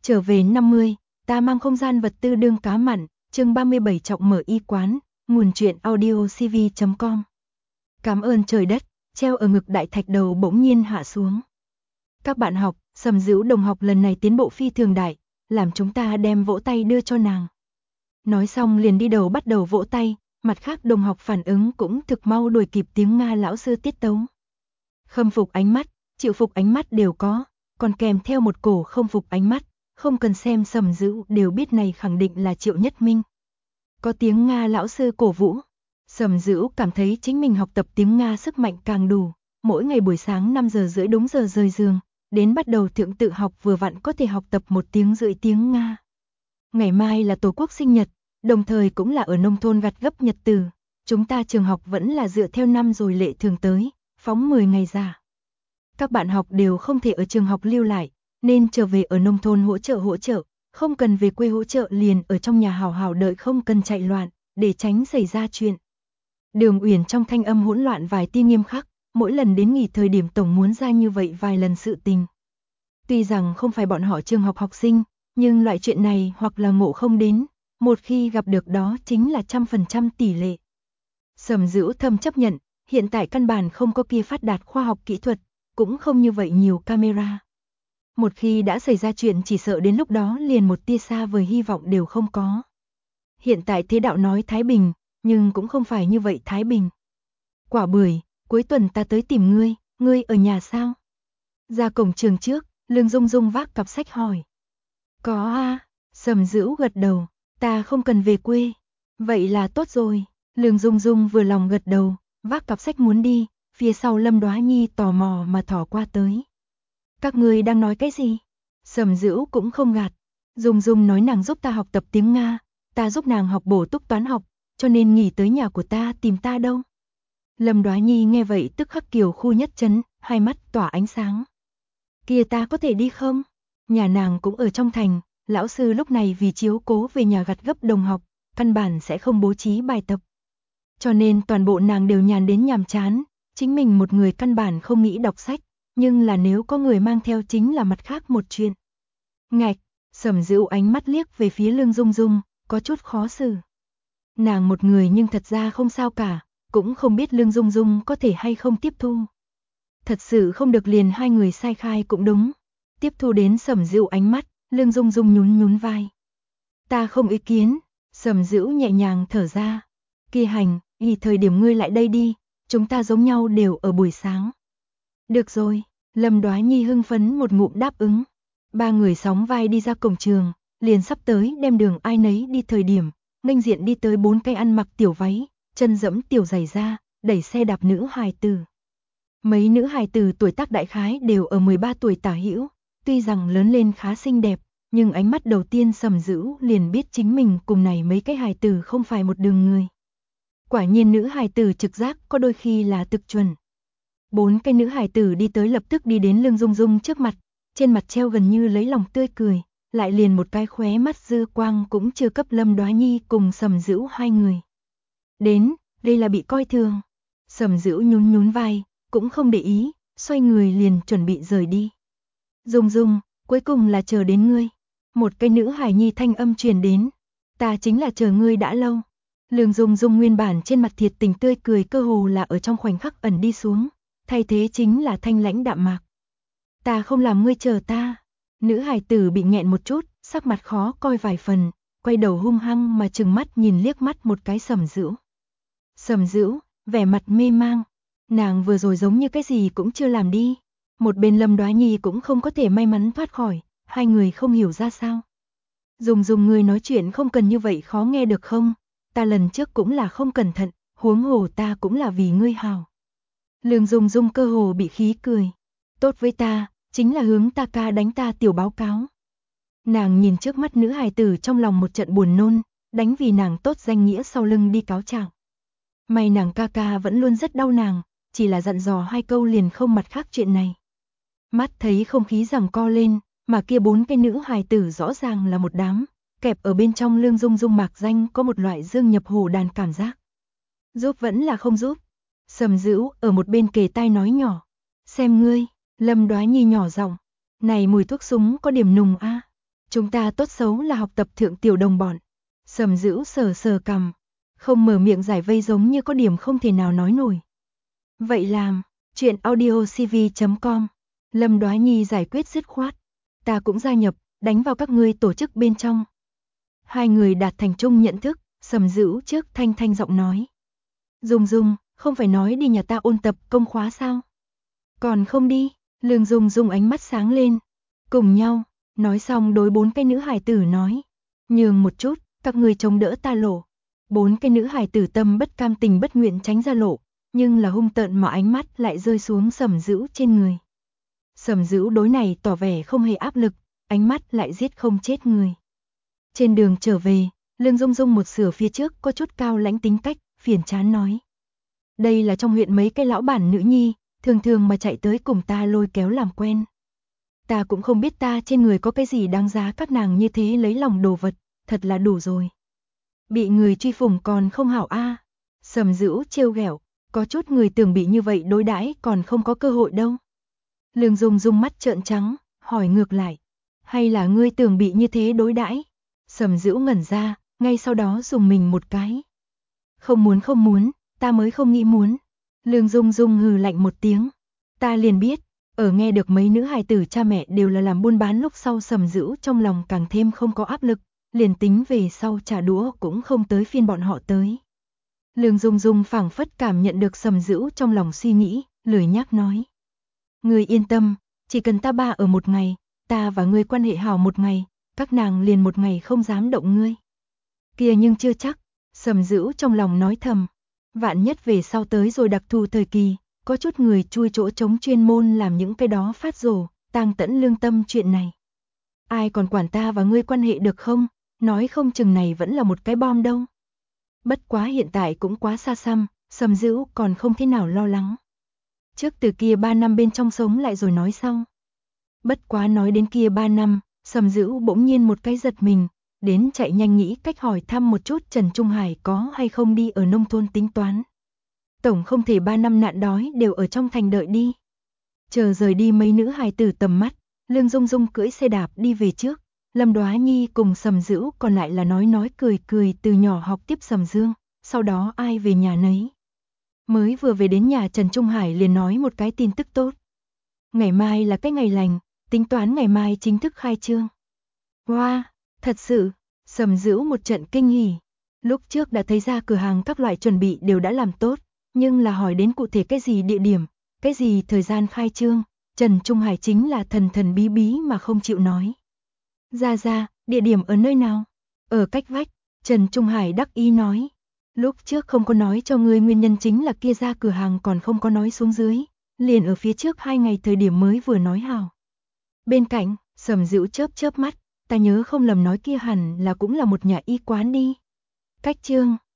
Trở về 50, ta mang không gian vật tư đương cá mặn, chương 37 trọng mở y quán, nguồn truyện audio cv.com. Cảm ơn trời đất, treo ở ngực đại thạch đầu bỗng nhiên hạ xuống. Các bạn học, Sầm Dữu đồng học lần này tiến bộ phi thường đại, làm chúng ta đem vỗ tay đưa cho nàng. Nói xong liền đi đầu bắt đầu vỗ tay, mặt khác đồng học phản ứng cũng thực mau đuổi kịp tiếng Nga lão sư tiết tấu. Khâm phục ánh mắt, chịu phục ánh mắt đều có, còn kèm theo một cổ không phục ánh mắt, không cần xem Sầm Dữu đều biết này khẳng định là Triệu Nhất Minh. Có tiếng Nga lão sư cổ vũ, Sầm Dữu cảm thấy chính mình học tập tiếng Nga sức mạnh càng đủ, mỗi ngày buổi sáng 5 giờ rưỡi đúng giờ rời giường, đến bắt đầu thượng tự học vừa vặn có thể học tập 1 tiếng rưỡi tiếng Nga. Ngày mai là Tổ quốc sinh nhật, đồng thời cũng là ở nông thôn gặt gấp nhật từ, chúng ta trường học vẫn là dựa theo năm rồi lệ thường tới, phóng 10 ngày giả. Các bạn học đều không thể ở trường học lưu lại, nên trở về ở nông thôn hỗ trợ, không cần về quê hỗ trợ liền ở trong nhà hào hào đợi không cần chạy loạn, để tránh xảy ra chuyện. Đường Uyển trong thanh âm hỗn loạn vài tia nghiêm khắc, mỗi lần đến nghỉ thời điểm tổng muốn ra như vậy vài lần sự tình. Tuy rằng không phải bọn họ trường học học sinh, nhưng loại chuyện này hoặc là ngộ không đến, một khi gặp được đó chính là 100% tỷ lệ. Sầm Dữu thầm chấp nhận, hiện tại căn bản không có kia phát đạt khoa học kỹ thuật, cũng không như vậy nhiều camera. Một khi đã xảy ra chuyện chỉ sợ đến lúc đó liền một tia xa vời hy vọng đều không có. Hiện tại thế đạo nói Thái Bình, nhưng cũng không phải như vậy Thái Bình. Quả bưởi, cuối tuần ta tới tìm ngươi ở nhà sao? Ra cổng trường trước, Lương Dung Dung vác cặp sách hỏi. Có a, Sầm Dữu gật đầu, ta không cần về quê. Vậy là tốt rồi, Lương Dung Dung vừa lòng gật đầu, vác cặp sách muốn đi, phía sau Lâm Đóa Nhi tò mò mà thỏ qua tới. Các ngươi đang nói cái gì? Sầm Dữu cũng không gạt. Dung Dung nói nàng giúp ta học tập tiếng Nga, ta giúp nàng học bổ túc toán học, cho nên nghỉ tới nhà của ta tìm ta đâu. Lâm Đóa Nhi nghe vậy tức khắc kiều khu nhất chấn, hai mắt tỏa ánh sáng. Kia ta có thể đi không? Nhà nàng cũng ở trong thành, lão sư lúc này vì chiếu cố về nhà gặt gấp đồng học, căn bản sẽ không bố trí bài tập. Cho nên toàn bộ nàng đều nhàn đến nhàm chán, chính mình một người căn bản không nghĩ đọc sách, nhưng là nếu có người mang theo chính là mặt khác một chuyện. Ngạch, Sầm Dữu ánh mắt liếc về phía Lương Dung Dung, có chút khó xử. Nàng một người nhưng thật ra không sao cả, cũng không biết Lương Dung Dung có thể hay không tiếp thu. Thật sự không được liền hai người sai khai cũng đúng. Tiếp thu đến Sầm Dữu ánh mắt, Lương Dung Dung nhún vai. Ta không ý kiến, Sầm Dữu nhẹ nhàng thở ra. Kia hành, ý thời điểm ngươi lại đây đi, chúng ta giống nhau đều ở buổi sáng. Được rồi, Lâm Đóa Nhi hưng phấn một ngụm đáp ứng. Ba người sóng vai đi ra cổng trường, liền sắp tới đem đường ai nấy đi thời điểm, nghênh diện đi tới 4 cái ăn mặc tiểu váy, chân dẫm tiểu giày da, đẩy xe đạp nữ hài tử. Mấy nữ hài tử tuổi tác đại khái đều ở 13 tuổi tả hữu, tuy rằng lớn lên khá xinh đẹp, nhưng ánh mắt đầu tiên Sầm Dữu liền biết chính mình cùng này mấy cái hài tử không phải một đường người. Quả nhiên nữ hài tử trực giác có đôi khi là thực chuẩn. 4 cái nữ hài tử đi tới lập tức đi đến Lương Dung Dung trước mặt, trên mặt treo gần như lấy lòng tươi cười, lại liền một cái khóe mắt dư quang cũng chưa cấp Lâm Đóa Nhi cùng Sầm Dữu hai người. Đến, đây là bị coi thường. Sầm Dữu nhún vai, cũng không để ý, xoay người liền chuẩn bị rời đi. Dung Dung, cuối cùng là chờ đến ngươi. Một cái nữ hài nhi thanh âm truyền đến. Ta chính là chờ ngươi đã lâu. Lương Dung Dung nguyên bản trên mặt thiệt tình tươi cười cơ hồ là ở trong khoảnh khắc ẩn đi xuống, thay thế chính là thanh lãnh đạm mạc. Ta không làm ngươi chờ ta. Nữ hài tử bị nghẹn một chút, sắc mặt khó coi vài phần, quay đầu hung hăng mà trừng mắt nhìn liếc mắt một cái Sầm Dữu. Sầm Dữu, vẻ mặt mê mang. Nàng vừa rồi giống như cái gì cũng chưa làm đi. Một bên Lâm Đóa Nhi cũng không có thể may mắn thoát khỏi, hai người không hiểu ra sao. Dung Dung ngươi nói chuyện không cần như vậy khó nghe được không? Ta lần trước cũng là không cẩn thận, huống hồ ta cũng là vì ngươi hào. Lương Dung Dung cơ hồ bị khí cười. Tốt với ta, chính là hướng ta ca đánh ta tiểu báo cáo. Nàng nhìn trước mắt nữ hài tử trong lòng một trận buồn nôn, đánh vì nàng tốt danh nghĩa sau lưng đi cáo trạng. May nàng ca ca vẫn luôn rất đau nàng, chỉ là dặn dò 2 câu liền không mặt khác chuyện này. Mắt thấy không khí giằng co lên, mà kia 4 cái nữ hài tử rõ ràng là một đám, kẹp ở bên trong Lương Dung Dung mạc danh có một loại dương nhập hồ đàn cảm giác. Giúp vẫn là không giúp. Sầm Dữu ở một bên kề tai nói nhỏ. Xem ngươi, Lâm Đóa Nhi nhỏ giọng. Này mùi thuốc súng có điểm nùng a. Chúng ta tốt xấu là học tập thượng tiểu đồng bọn. Sầm Dữ sờ sờ cằm, không mở miệng giải vây giống như có điểm không thể nào nói nổi. Vậy làm, chuyện audiocv.com, Lâm Đoá Nhi giải quyết dứt khoát. Ta cũng gia nhập, đánh vào các ngươi tổ chức bên trong. Hai người đạt thành chung nhận thức, Sầm Dữ trước thanh thanh giọng nói. Dung Dung, không phải nói đi nhà ta ôn tập công khóa sao? Còn không đi, Lương Dung Dung ánh mắt sáng lên. Cùng nhau, nói xong đối 4 cái nữ hài tử nói. Nhường một chút, các ngươi chống đỡ ta lộ. 4 cái nữ hài tử tâm bất cam tình bất nguyện tránh ra lộ, nhưng là hung tợn mà ánh mắt lại rơi xuống Sầm Dữ trên người. Sầm Dữ đối này tỏ vẻ không hề áp lực, ánh mắt lại giết không chết người. Trên đường trở về, Lương Dung Dung một sửa phía trước có chút cao lãnh tính cách, phiền chán nói. Đây là trong huyện mấy cái lão bản nữ nhi, thường thường mà chạy tới cùng ta lôi kéo làm quen. Ta cũng không biết ta trên người có cái gì đáng giá các nàng như thế lấy lòng đồ vật, thật là đủ rồi. Bị người truy phủng còn không hảo a. Sầm Dữ trêu ghẹo, có chút người tưởng bị như vậy đối đãi còn không có cơ hội đâu. Lương Dung Dung mắt trợn trắng, hỏi ngược lại, hay là ngươi tưởng bị như thế đối đãi? Sầm Dữ ngẩn ra, ngay sau đó dùng mình một cái. Không muốn, ta mới không nghĩ muốn. Lương Dung Dung hừ lạnh một tiếng. Ta liền biết, ở nghe được mấy nữ hài tử cha mẹ đều là làm buôn bán lúc sau Sầm Dữ trong lòng càng thêm không có áp lực, liền tính về sau trả đũa cũng không tới phiên bọn họ tới. Lương Dung Dung phảng phất cảm nhận được Sầm Dữ trong lòng suy nghĩ, lười nhác nói. Ngươi yên tâm, chỉ cần ta ba ở một ngày, ta và ngươi quan hệ hảo một ngày, các nàng liền một ngày không dám động ngươi. Kia nhưng chưa chắc, Sầm Dữ trong lòng nói thầm. Vạn nhất về sau tới rồi đặc thù thời kỳ, có chút người chui chỗ trống chuyên môn làm những cái đó phát rồ, tang tẫn lương tâm chuyện này. Ai còn quản ta và ngươi quan hệ được không, nói không chừng này vẫn là một cái bom đâu. Bất quá hiện tại cũng quá xa xăm, Sầm Dữ còn không thế nào lo lắng. Trước từ kia 3 năm bên trong sống lại rồi nói sau. Bất quá nói đến kia 3 năm, Sầm Dữ bỗng nhiên một cái giật mình, đến chạy nhanh nghĩ cách hỏi thăm một chút Trần Trung Hải có hay không đi ở nông thôn tính toán. Tổng không thể 3 năm nạn đói đều ở trong thành đợi đi. Chờ rời đi mấy nữ hài tử tầm mắt, Lương Dung Dung cưỡi xe đạp đi về trước, Lâm Đoá Nhi cùng Sầm Dữ còn lại là nói cười từ nhỏ học tiếp Sầm Dương, sau đó ai về nhà nấy. Mới vừa về đến nhà Trần Trung Hải liền nói một cái tin tức tốt. Ngày mai là cái ngày lành, tính toán ngày mai chính thức khai trương. Wow, thật sự, Sầm Dữ một trận kinh hỉ. Lúc trước đã thấy ra cửa hàng các loại chuẩn bị đều đã làm tốt, nhưng là hỏi đến cụ thể cái gì địa điểm, cái gì thời gian khai trương, Trần Trung Hải chính là thần bí bí mà không chịu nói. Ra, địa điểm ở nơi nào? Ở cách vách, Trần Trung Hải đắc ý nói. Lúc trước không có nói cho ngươi nguyên nhân chính là kia ra cửa hàng còn không có nói xuống dưới, liền ở phía trước 2 ngày thời điểm mới vừa nói hảo. Bên cạnh, Sầm Dữ chớp mắt, ta nhớ không lầm nói kia hẳn là cũng là một nhà y quán đi. Cách trương,